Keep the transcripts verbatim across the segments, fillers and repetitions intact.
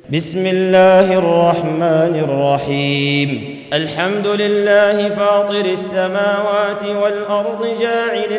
بسم الله الرحمن الرحيم. الحمد لله فاطر السماوات والأرض جاعل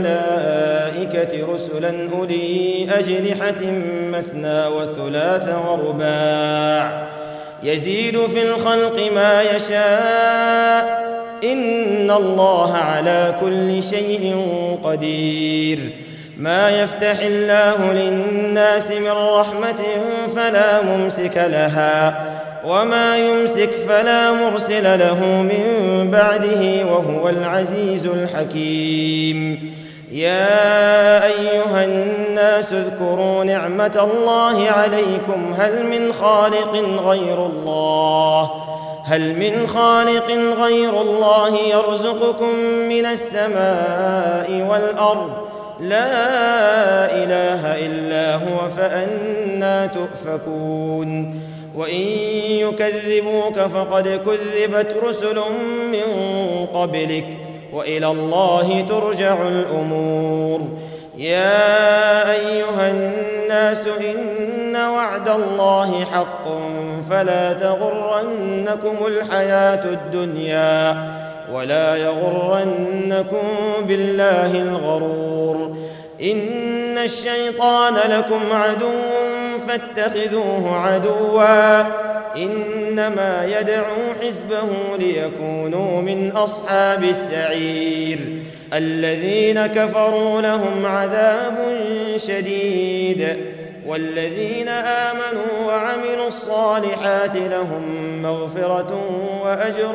الملائكة رسلا أولي أجنحة مثنى وثلاث ورباع يزيد في الخلق ما يشاء إن الله على كل شيء قدير. ما يفتح الله للناس من رحمة فلا ممسك لها وما يمسك فلا مرسل له من بعده وهو العزيز الحكيم. يا أيها الناس اذكروا نعمة الله عليكم هل من خالق غير الله هل من خالق غير الله يرزقكم من السماء والأرض لا إله إلا هو فأنى تؤفكون. وإن يكذبوك فقد كذبت رسل من قبلك وإلى الله ترجع الأمور. يا أيها الناس إن وعد الله حق فلا تغرنكم الحياة الدنيا ولا يغرنكم بالله الغرور. إن الشيطان لكم عدو فاتخذوه عدوا إنما يدعو حزبه ليكونوا من أصحاب السعير. الذين كفروا لهم عذاب شديد والذين آمنوا وعملوا الصالحات لهم مغفرة وأجر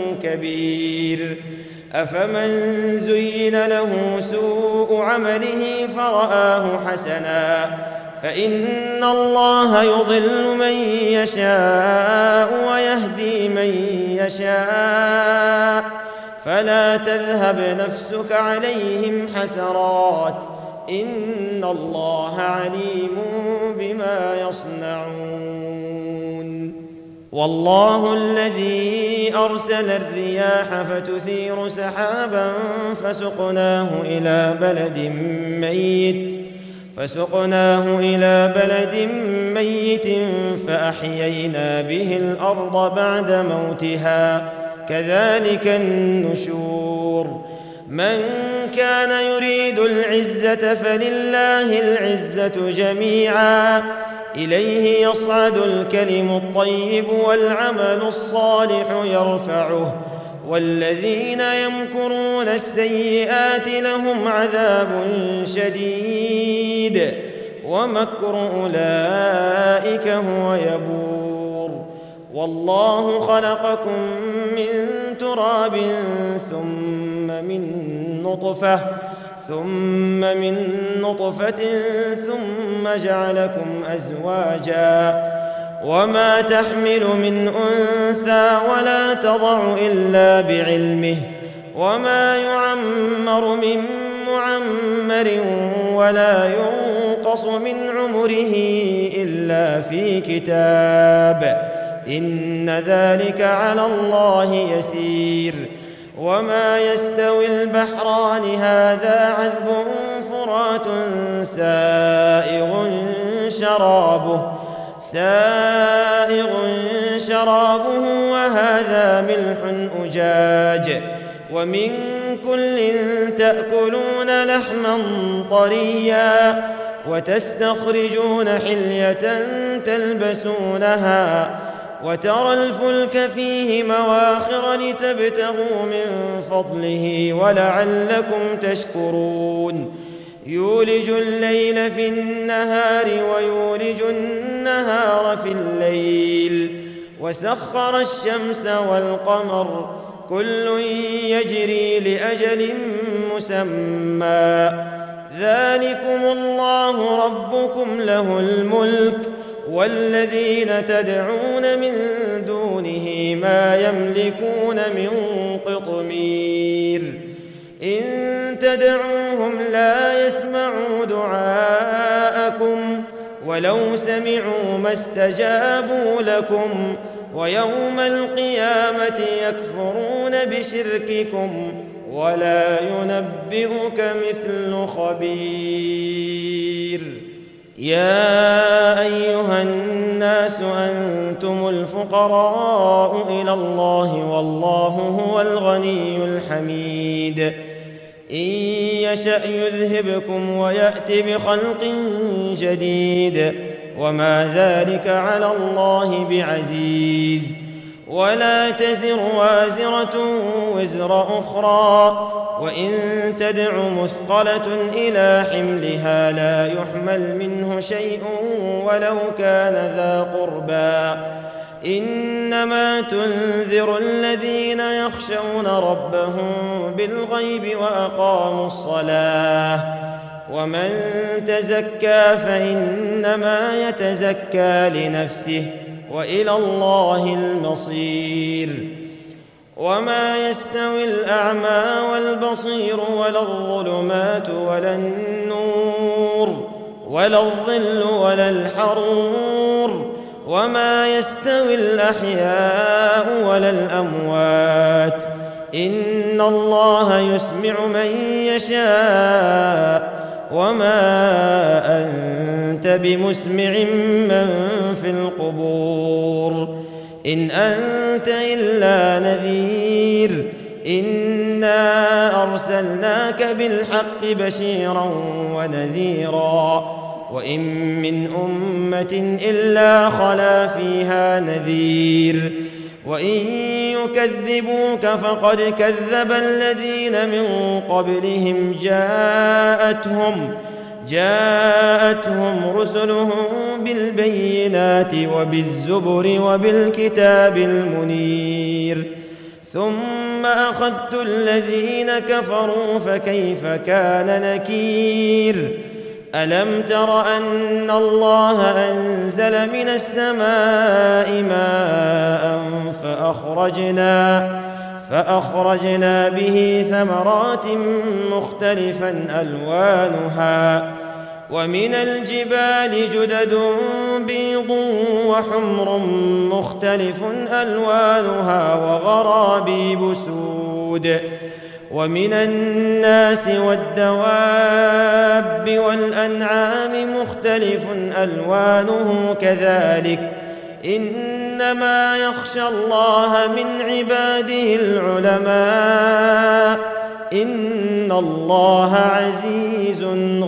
كبير. أفمن زين له سوء عمله فرآه حسنا فإن الله يضل من يشاء ويهدي من يشاء فلا تذهب نفسك عليهم حسرات إن الله عليم بما يصنعون. والله الذي أرسل الرياح فتثير سحابا فسقناه إلى بلد ميت فسقناه إلى بلد ميت فأحيينا به الأرض بعد موتها كذلك النشور. من كان يريد العزة فلله العزة جميعا إليه يصعد الكلم الطيب والعمل الصالح يرفعه والذين يمكرون السيئات لهم عذاب شديد ومكر أولئك هو يبور. والله خلقكم من تراب ثم من نطفة ثم من نطفة ثم جعلكم أزواجا وما تحمل من أنثى ولا تضع إلا بعلمه وما يعمر من معمر ولا ينقص من عمره إلا في كتاب إن ذلك على الله يسير. وما يستوي البحران هذا عذب فرات سائغ شرابه سائغ شرابه وهذا ملح أجاج ومن كل تأكلون لحما طريا وتستخرجون حلية تلبسونها وترى الفلك فيه مواخر لتبتغوا من فضله ولعلكم تشكرون. يولج الليل في النهار ويولج النهار في الليل وسخر الشمس والقمر كل يجري لأجل مسمى ذلكم الله ربكم له الملك والذين تدعون من دونه ما يملكون من قطمير. إن تدعوهم لا يسمعوا دعاءكم ولو سمعوا ما استجابوا لكم ويوم القيامة يكفرون بشرككم ولا ينبئك مثل خبير. يا أيها الناس أنتم الفقراء إلى الله والله هو الغني الحميد إن يشأ يذهبكم ويأت بخلق جديد وما ذلك على الله بعزيز ولا تزر وازرة وزر أخرى وإن تدع مثقلة إلى حملها لا يحمل منه شيء ولو كان ذا قربى إنما تنذر الذين يخشون ربهم بالغيب وأقاموا الصلاة ومن تزكى فإنما يتزكى لنفسه وإلى الله المصير وما يستوي الأعمى والبصير ولا الظلمات ولا النور ولا الظل ولا الحرور وما يستوي الأحياء ولا الأموات إن الله يسمع من يشاء وما أنت بمسمع من في القبور إن أنت إلا نذير إنا أرسلناك بالحق بشيرا ونذيرا وإن من أمة إلا خلا فيها نذير وإن يكذبوك فقد كذب الذين من قبلهم جاءتهم جاءتهم رسلهم بالبينات وبالزبر وبالكتاب المنير ثم أخذت الذين كفروا فكيف كان نكير ألم تر أن الله أنزل من السماء ماء فأخرجنا فأخرجنا به ثمرات مختلفا ألوانها ومن الجبال جدد بيض وحمر مختلف ألوانها وغرابيب سود ومن الناس والدواب والأنعام مختلف ألوانه كذلك إنما يخشى الله من عباده العلماء إن الله عزيز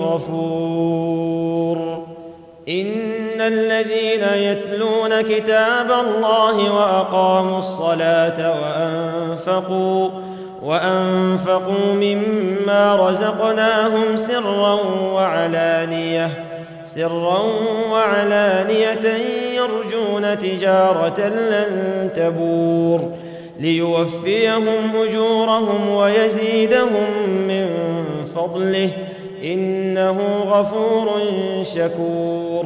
غفور إن الذين يتلون كتاب الله وأقاموا الصلاة وأنفقوا وأنفقوا مما رزقناهم سرا وعلانية سرا وعلانية يرجون تجارة لن تبور ليوفيهم أجورهم ويزيدهم من فضله إنه غفور شكور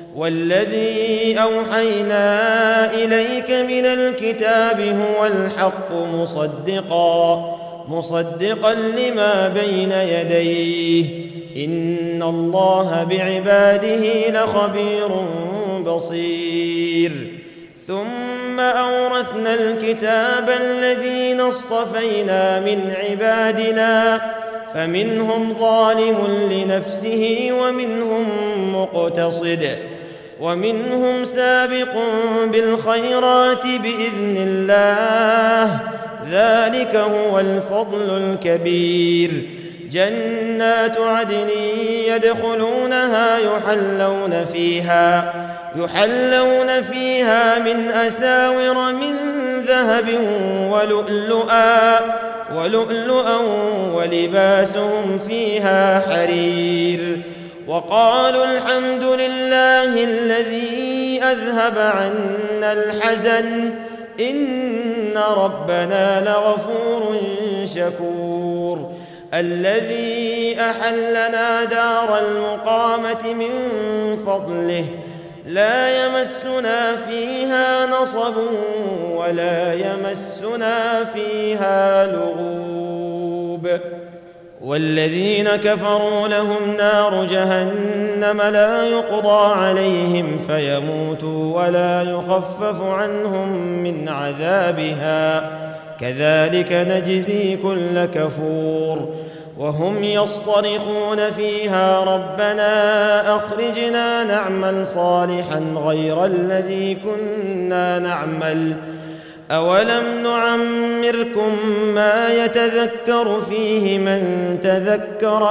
والذي أوحينا إليك من الكتاب هو الحق مصدقا مصدقا لما بين يديه إن الله بعباده لخبير بصير ثم أورثنا الكتاب الذين اصطفينا من عبادنا فمنهم ظالم لنفسه ومنهم مقتصد ومنهم سابق بالخيرات بإذن الله ذلك هو الفضل الكبير جنات عدن يدخلونها يحلون فيها يحلون فيها من أساور من ذهب ولؤلؤا ولؤلؤا ولباسهم فيها حرير وقالوا الحمد لله الذي أذهب عنا الحزن إن ربنا لغفور شكور الذي أحلنا دار المقامة من فضله لا يمسنا فيها نصب ولا يمسنا فيها لغوب والذين كفروا لهم نار جهنم لا يقضى عليهم فيموتوا ولا يخفف عنهم من عذابها كذلك نجزي كل كفور وهم يصطرخون فيها ربنا أخرجنا نعمل صالحا غير الذي كنا نعمل أولم نعمركم ما يتذكر فيه من تذكر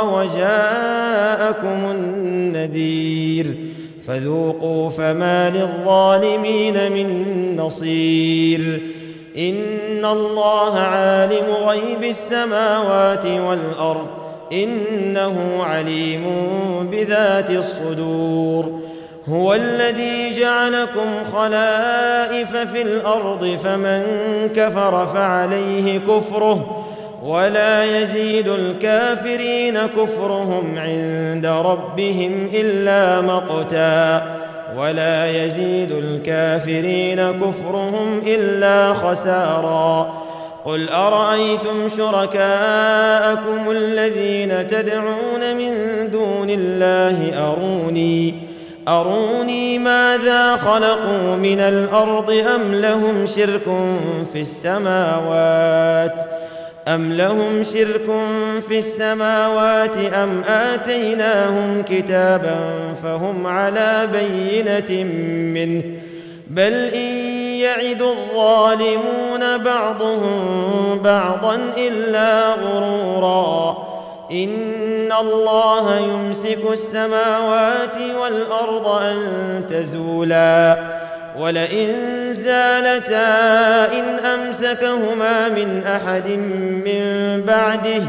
وجاءكم النذير فذوقوا فما للظالمين من نصير إن الله عالم غيب السماوات والأرض إنه عليم بذات الصدور هو الذي جعلكم خلائف في الأرض فمن كفر فعليه كفره ولا يزيد الكافرين كفرهم عند ربهم إلا مقتا ولا يزيد الكافرين كفرهم إلا خسارا قل أرأيتم شركاءكم الذين تدعون من دون الله أروني أروني ماذا خلقوا من الأرض أم لهم شرك في السماوات أم لهم شرك في السماوات أم آتيناهم كتابا فهم على بينة منه بل إن يعد الظالمون بعضهم بعضا إلا غرورا إن الله يمسك السماوات والأرض أن تزولا ولئن زالتا إن أمسكهما من أحد من بعده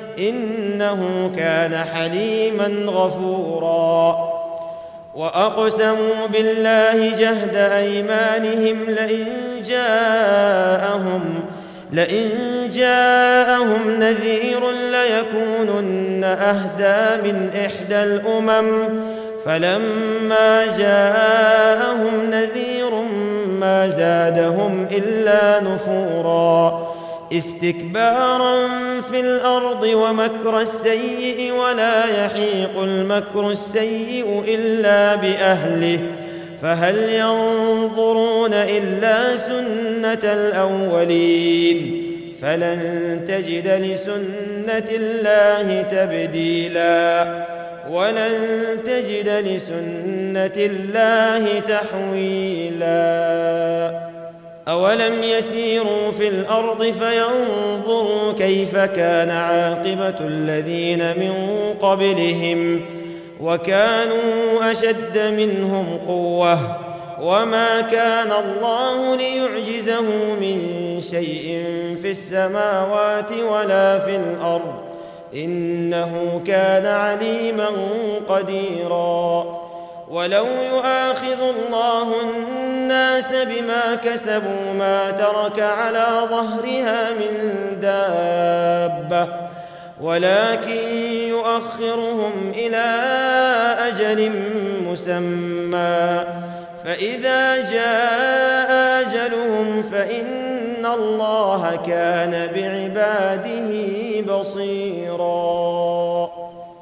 إنه كان حليما غفورا وأقسموا بالله جهد أيمانهم لئن جاءهم لئن جاءهم نذير ليكونن أهدى من إحدى الأمم فلما جاءهم نذير ما زادهم إلا نفورا استكبارا في الأرض ومكر السيء ولا يحيق المكر السيء إلا بأهله فهل ينظرون إلا سنة الأولين فلن تجد لسنة الله تبديلا ولن تجد لسنة الله تحويلا أولم يسيروا في الأرض فينظروا كيف كان عاقبة الذين من قبلهم وكانوا أشد منهم قوة وما كان الله ليعجزه من شيء في السماوات ولا في الأرض إنه كان عليما قديرا ولو يؤاخذ الله الناس بما كسبوا ما ترك على ظهرها من دابة ولكن يؤخرهم إلى أجل مسمى فإذا جاء أجلهم فإن الله كان بعباده بصيراً